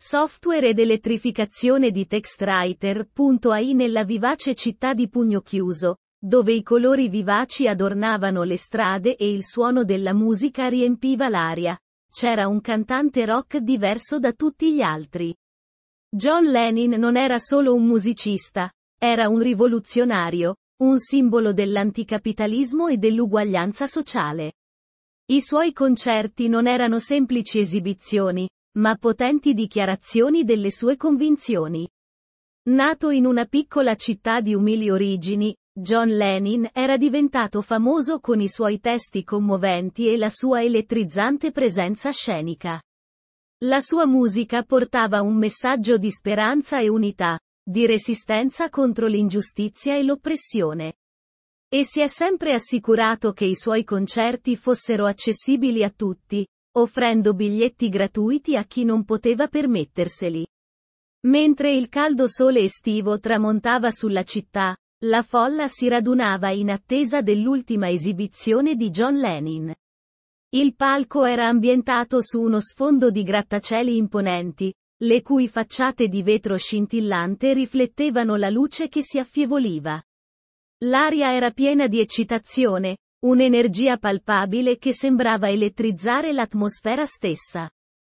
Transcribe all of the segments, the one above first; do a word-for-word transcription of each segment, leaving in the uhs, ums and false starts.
Software ed elettrificazione di Textwriter punto a i nella vivace città di Pugno Chiuso, dove i colori vivaci adornavano le strade e il suono della musica riempiva l'aria. C'era un cantante rock diverso da tutti gli altri. John Lennon non era solo un musicista, era un rivoluzionario, un simbolo dell'anticapitalismo e dell'uguaglianza sociale. I suoi concerti non erano semplici esibizioni, ma potenti dichiarazioni delle sue convinzioni. Nato in una piccola città di umili origini, John Lennon era diventato famoso con i suoi testi commoventi e la sua elettrizzante presenza scenica. La sua musica portava un messaggio di speranza e unità, di resistenza contro l'ingiustizia e l'oppressione. E si è sempre assicurato che i suoi concerti fossero accessibili a tutti, offrendo biglietti gratuiti a chi non poteva permetterseli. Mentre il caldo sole estivo tramontava sulla città, la folla si radunava in attesa dell'ultima esibizione di John Lennon. Il palco era ambientato su uno sfondo di grattacieli imponenti, le cui facciate di vetro scintillante riflettevano la luce che si affievoluva. L'aria era piena di eccitazione, un'energia palpabile che sembrava elettrizzare l'atmosfera stessa.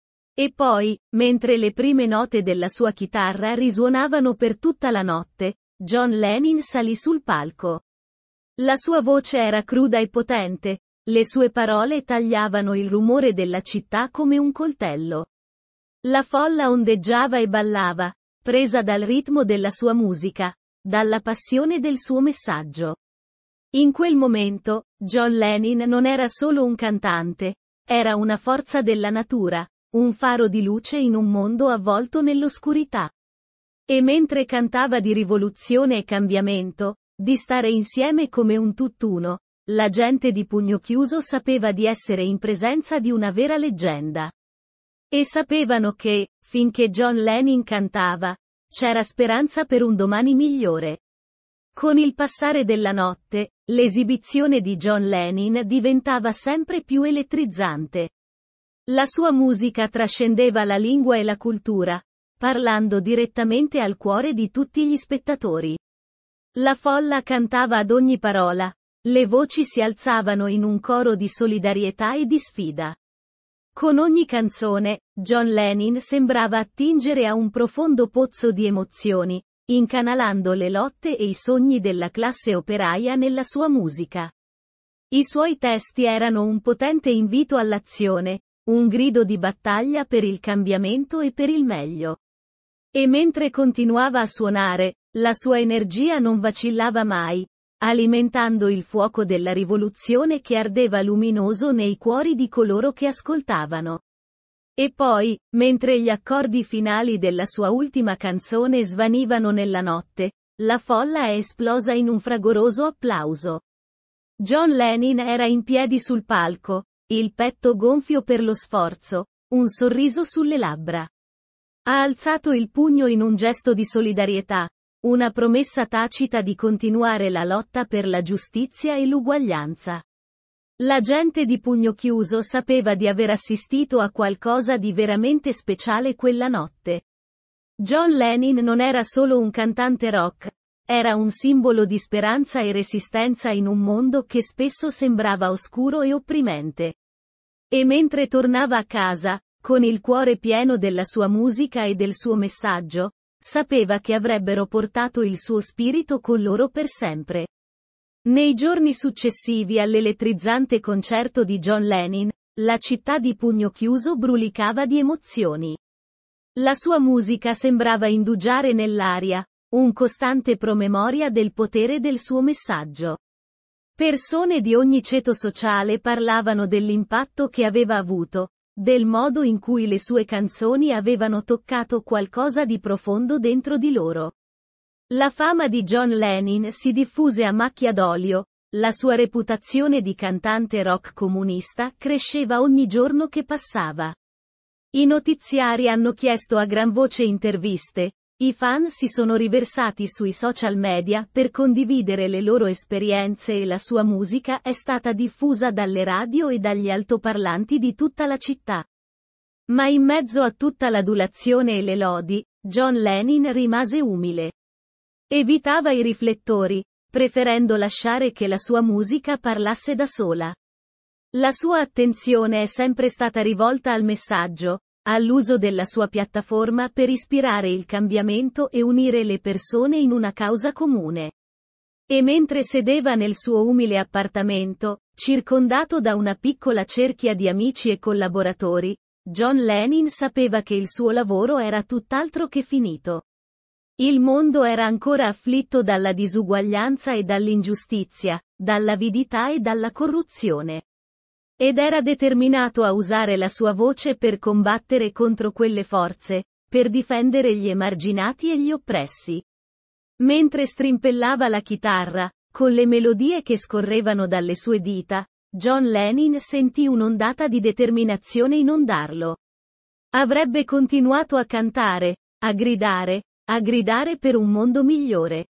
E poi, mentre le prime note della sua chitarra risuonavano per tutta la notte, John Lennon salì sul palco. La sua voce era cruda e potente, le sue parole tagliavano il rumore della città come un coltello. La folla ondeggiava e ballava, presa dal ritmo della sua musica, dalla passione del suo messaggio. In quel momento, John Lennon non era solo un cantante, era una forza della natura, un faro di luce in un mondo avvolto nell'oscurità. E mentre cantava di rivoluzione e cambiamento, di stare insieme come un tutt'uno, la gente di Pugno Chiuso sapeva di essere in presenza di una vera leggenda. E sapevano che, finché John Lennon cantava, c'era speranza per un domani migliore. Con il passare della notte, l'esibizione di John Lennon diventava sempre più elettrizzante. La sua musica trascendeva la lingua e la cultura, parlando direttamente al cuore di tutti gli spettatori. La folla cantava ad ogni parola, le voci si alzavano in un coro di solidarietà e di sfida. Con ogni canzone, John Lennon sembrava attingere a un profondo pozzo di emozioni, incanalando le lotte e i sogni della classe operaia nella sua musica. I suoi testi erano un potente invito all'azione, un grido di battaglia per il cambiamento e per il meglio. E mentre continuava a suonare, la sua energia non vacillava mai, alimentando il fuoco della rivoluzione che ardeva luminoso nei cuori di coloro che ascoltavano. E poi, mentre gli accordi finali della sua ultima canzone svanivano nella notte, la folla è esplosa in un fragoroso applauso. John Lennon era in piedi sul palco, il petto gonfio per lo sforzo, un sorriso sulle labbra. Ha alzato il pugno in un gesto di solidarietà, una promessa tacita di continuare la lotta per la giustizia e l'uguaglianza. La gente di Pugno Chiuso sapeva di aver assistito a qualcosa di veramente speciale quella notte. John Lennon non era solo un cantante rock, era un simbolo di speranza e resistenza in un mondo che spesso sembrava oscuro e opprimente. E mentre tornava a casa, con il cuore pieno della sua musica e del suo messaggio, sapeva che avrebbero portato il suo spirito con loro per sempre. Nei giorni successivi all'elettrizzante concerto di John Lennon, la città di Pugno Chiuso brulicava di emozioni. La sua musica sembrava indugiare nell'aria, un costante promemoria del potere del suo messaggio. Persone di ogni ceto sociale parlavano dell'impatto che aveva avuto, del modo in cui le sue canzoni avevano toccato qualcosa di profondo dentro di loro. La fama di John Lennon si diffuse a macchia d'olio, la sua reputazione di cantante rock comunista cresceva ogni giorno che passava. I notiziari hanno chiesto a gran voce interviste, i fan si sono riversati sui social media per condividere le loro esperienze e la sua musica è stata diffusa dalle radio e dagli altoparlanti di tutta la città. Ma in mezzo a tutta l'adulazione e le lodi, John Lennon rimase umile. Evitava i riflettori, preferendo lasciare che la sua musica parlasse da sola. La sua attenzione è sempre stata rivolta al messaggio, all'uso della sua piattaforma per ispirare il cambiamento e unire le persone in una causa comune. E mentre sedeva nel suo umile appartamento, circondato da una piccola cerchia di amici e collaboratori, John Lennon sapeva che il suo lavoro era tutt'altro che finito. Il mondo era ancora afflitto dalla disuguaglianza e dall'ingiustizia, dall'avidità e dalla corruzione. Ed era determinato a usare la sua voce per combattere contro quelle forze, per difendere gli emarginati e gli oppressi. Mentre strimpellava la chitarra, con le melodie che scorrevano dalle sue dita, John Lennon sentì un'ondata di determinazione inondarlo. Avrebbe continuato a cantare, a gridare, a gridare per un mondo migliore.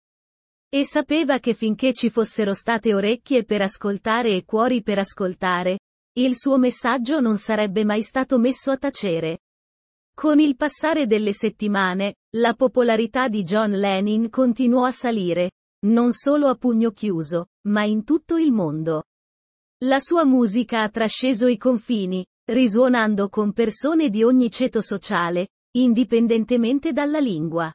E sapeva che finché ci fossero state orecchie per ascoltare e cuori per ascoltare, il suo messaggio non sarebbe mai stato messo a tacere. Con il passare delle settimane, la popolarità di John Lennon continuò a salire, non solo a Pugno Chiuso, ma in tutto il mondo. La sua musica ha trasceso i confini, risuonando con persone di ogni ceto sociale, indipendentemente dalla lingua.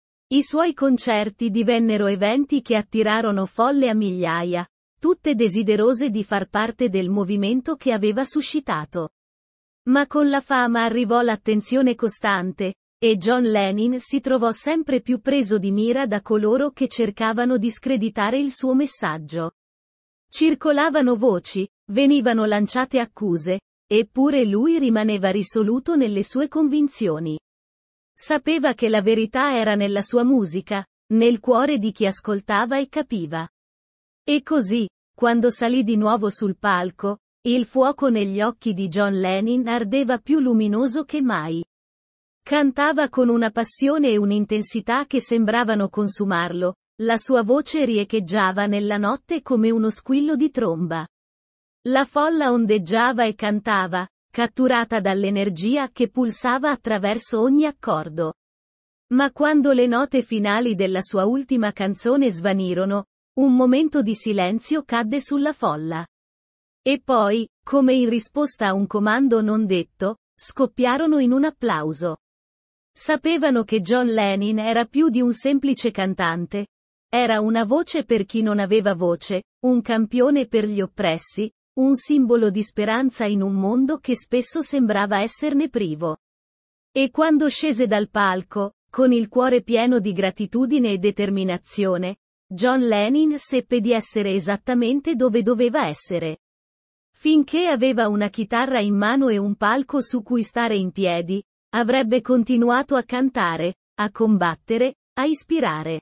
I suoi concerti divennero eventi che attirarono folle a migliaia, tutte desiderose di far parte del movimento che aveva suscitato. Ma con la fama arrivò l'attenzione costante, e John Lennon si trovò sempre più preso di mira da coloro che cercavano di screditare il suo messaggio. Circolavano voci, venivano lanciate accuse, eppure lui rimaneva risoluto nelle sue convinzioni. Sapeva che la verità era nella sua musica, nel cuore di chi ascoltava e capiva. E così, quando salì di nuovo sul palco, il fuoco negli occhi di John Lennon ardeva più luminoso che mai. Cantava con una passione e un'intensità che sembravano consumarlo, la sua voce riecheggiava nella notte come uno squillo di tromba. La folla ondeggiava e cantava, catturata dall'energia che pulsava attraverso ogni accordo. Ma quando le note finali della sua ultima canzone svanirono, un momento di silenzio cadde sulla folla. E poi, come in risposta a un comando non detto, scoppiarono in un applauso. Sapevano che John Lennon era più di un semplice cantante. Era una voce per chi non aveva voce, un campione per gli oppressi, un simbolo di speranza in un mondo che spesso sembrava esserne privo. E quando scese dal palco, con il cuore pieno di gratitudine e determinazione, John Lennon seppe di essere esattamente dove doveva essere. Finché aveva una chitarra in mano e un palco su cui stare in piedi, avrebbe continuato a cantare, a combattere, a ispirare.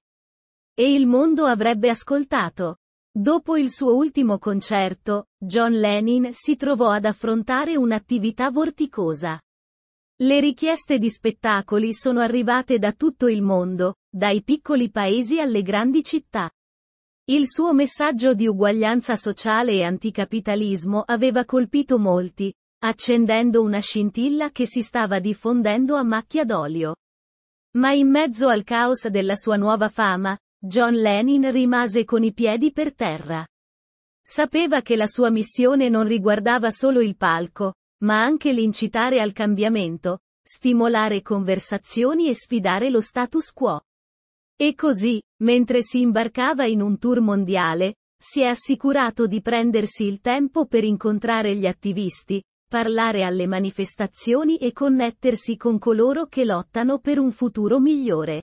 E il mondo avrebbe ascoltato. Dopo il suo ultimo concerto, John Lennon si trovò ad affrontare un'attività vorticosa. Le richieste di spettacoli sono arrivate da tutto il mondo, dai piccoli paesi alle grandi città. Il suo messaggio di uguaglianza sociale e anticapitalismo aveva colpito molti, accendendo una scintilla che si stava diffondendo a macchia d'olio. Ma in mezzo al caos della sua nuova fama, John Lennon rimase con i piedi per terra. Sapeva che la sua missione non riguardava solo il palco, ma anche l'incitare al cambiamento, stimolare conversazioni e sfidare lo status quo. E così, mentre si imbarcava in un tour mondiale, si è assicurato di prendersi il tempo per incontrare gli attivisti, parlare alle manifestazioni e connettersi con coloro che lottano per un futuro migliore.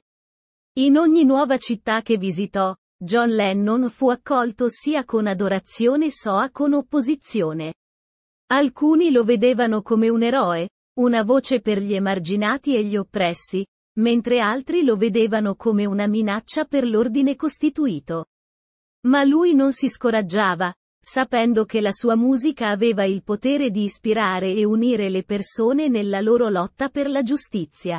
In ogni nuova città che visitò, John Lennon fu accolto sia con adorazione sia con opposizione. Alcuni lo vedevano come un eroe, una voce per gli emarginati e gli oppressi, mentre altri lo vedevano come una minaccia per l'ordine costituito. Ma lui non si scoraggiava, sapendo che la sua musica aveva il potere di ispirare e unire le persone nella loro lotta per la giustizia.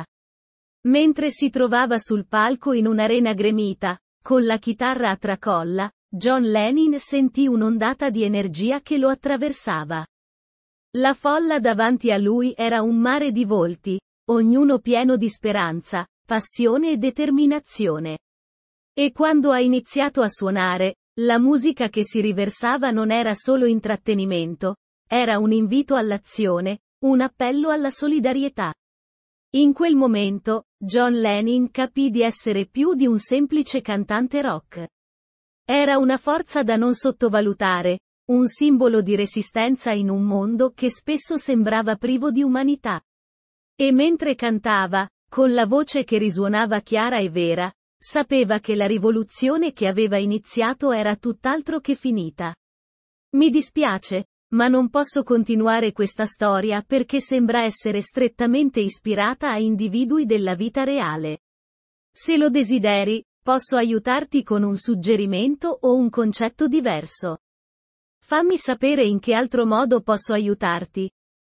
Mentre si trovava sul palco in un'arena gremita, con la chitarra a tracolla, John Lennon sentì un'ondata di energia che lo attraversava. La folla davanti a lui era un mare di volti, ognuno pieno di speranza, passione e determinazione. E quando ha iniziato a suonare, la musica che si riversava non era solo intrattenimento, era un invito all'azione, un appello alla solidarietà. In quel momento, John Lennon capì di essere più di un semplice cantante rock. Era una forza da non sottovalutare, un simbolo di resistenza in un mondo che spesso sembrava privo di umanità. E mentre cantava, con la voce che risuonava chiara e vera, sapeva che la rivoluzione che aveva iniziato era tutt'altro che finita. Mi dispiace, ma non posso continuare questa storia perché sembra essere strettamente ispirata a individui della vita reale. Se lo desideri, posso aiutarti con un suggerimento o un concetto diverso. Fammi sapere in che altro modo posso aiutarti.